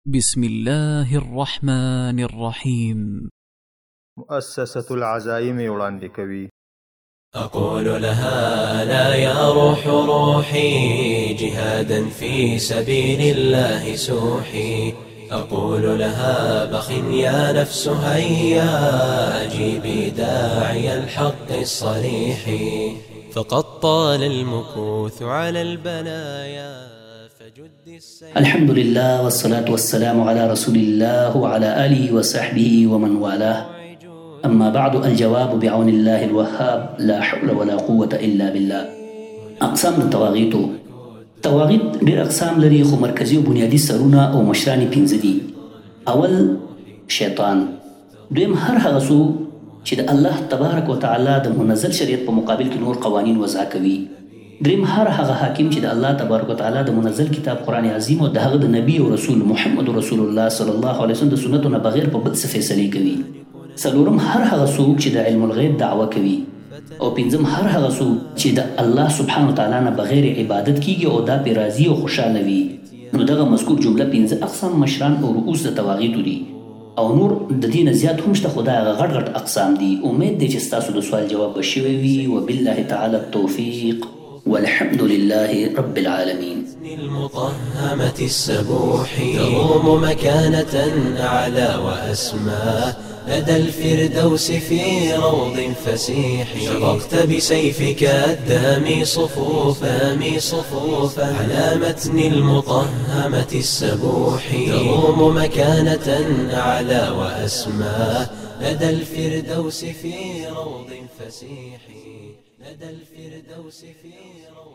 بسم الله الرحمن الرحيم. مؤسسة العزائم وړاندې کوي. أقول لها لا يا روح روحي جهادا في سبيل الله سوحي. أقول لها بخ يا نفس هيا أجيبي داعي الحق الصريح. فقد طال المكوث على البلايا. الحمد لله والصلاة والسلام على رسول الله وعلى آله وصحبه ومن والاه. أما بعد، الجواب بعون الله الوهاب، لا حول ولا قوة إلا بالله. أقسام التواغيت. تواغيت ډېر اقسام لري، خو مرکزي او بنیادي سرونه او مشران پنځه دي. اول شیطان، دویم هر هغه څوک چې د الله تبارک وتعالى د منزل شریعت په مقابل کې نور قوانین وضع کوي. دریم هر هغه حاکم چې د الله تبارک وتعالى د منزل کتاب قرآن عظیم او د هغه د نبی او رسول محمد رسول الله صلی الله علیه وسلم د سنتو نه بغیر په بل څه فیصلې کوي. څلورم هر هغه څوک چې د علم الغیب دعوه کوي. او پنځم هر هغه څوک چې د الله سبحانه وتعالی نه بغیر عبادت کیږي او دا پې راضي او خوشحاله وي. نو دغه مذکور جمله پنځه اقسام مشران او رؤوس د تواغیتو دي، او نور د دې نه زیات هم شته، خو دا هغه غټ غټ اقسام دي. امید دی چې ستاسو د سوال جواب به شوی وي. وبالله تعالی التوفیق والحمد لله رب العالمين. المطهمة السبوح تروم مكانة أعلى وأسمى لدى الفردوس في روض فسيح. شققت بسيفك الدامي صفوفا على متن المطهمة السبوح. تروم مكانة أعلى وأسمى لدى الفردوس في روض فسيح. لدى الفردوس في روض